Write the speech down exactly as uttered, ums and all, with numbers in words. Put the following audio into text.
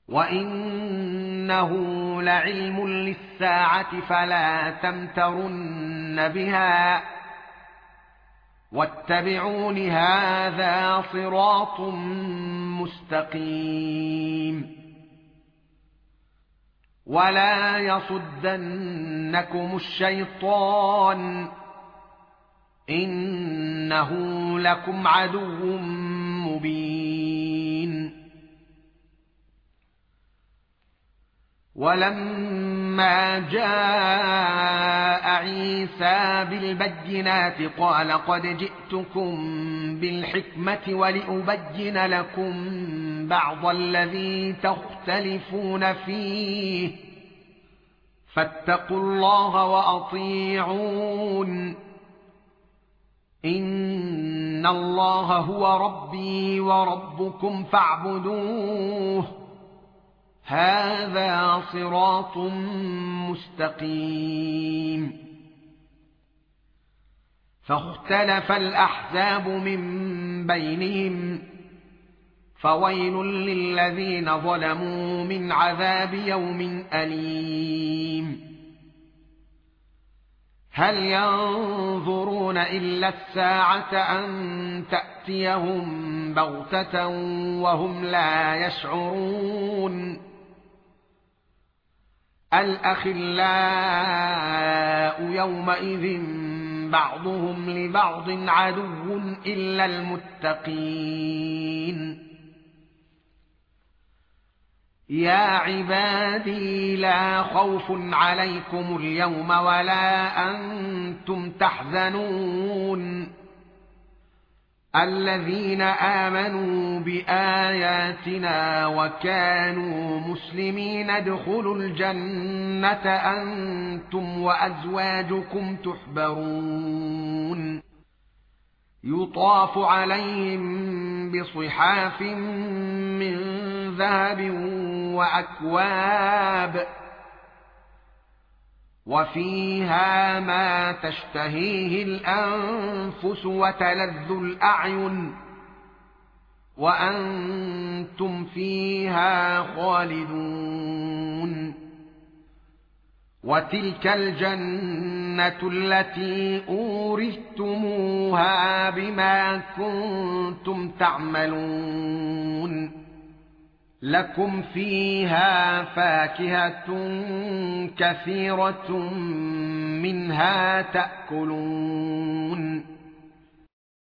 وَإِنَّهُ لَعِلْمٌ لِلسَّاعَةِ فَلَا تَمْتَرُنَّ بِهَا وَاتَّبِعُونِ هَذَا صِرَاطٌ مُسْتَقِيمٌ وَلَا يَصُدَّنَّكُمُ الشَّيْطَانُ إِنَّهُ لَكُمْ عَدُوٌّ مُبِينٌ وَلَمَّا جَاءَ عِيسَى بِالْبَيِّنَاتِ قَالَ قَدْ جِئْتُكُمْ بِالْحِكْمَةِ وَلِأُبَيِّنَ لَكُمْ بَعْضَ الَّذِي تَخْتَلِفُونَ فِيهِ فَاتَّقُوا اللَّهَ وَأَطِيعُونِ إِنَّ اللَّهَ هُوَ رَبِّي وَرَبُّكُمْ فَاعْبُدُوهُ هَذَا صِرَاطٌ مُسْتَقِيمٌ فاختلف الأحزاب من بينهم فويل للذين ظلموا من عذاب يوم أليم هل ينظرون إلا الساعة أن تأتيهم بغتة وهم لا يشعرون الأخلاء يومئذ بعضهم لبعض عدو إلا المتقين يا عبادي لا خوف عليكم اليوم ولا أنتم تحزنون الذين آمنوا بآياتنا وكانوا مسلمين ادخلوا الجنة أنتم وأزواجكم تحبرون يطاف عليهم بصحاف من ذهب وأكواب وفيها ما تشتهيه الأنفس وتلذ الأعين وأنتم فيها خالدون وتلك الجنة التي أورثتموها بما كنتم تعملون لكم فيها فاكهة كثيرة منها تأكلون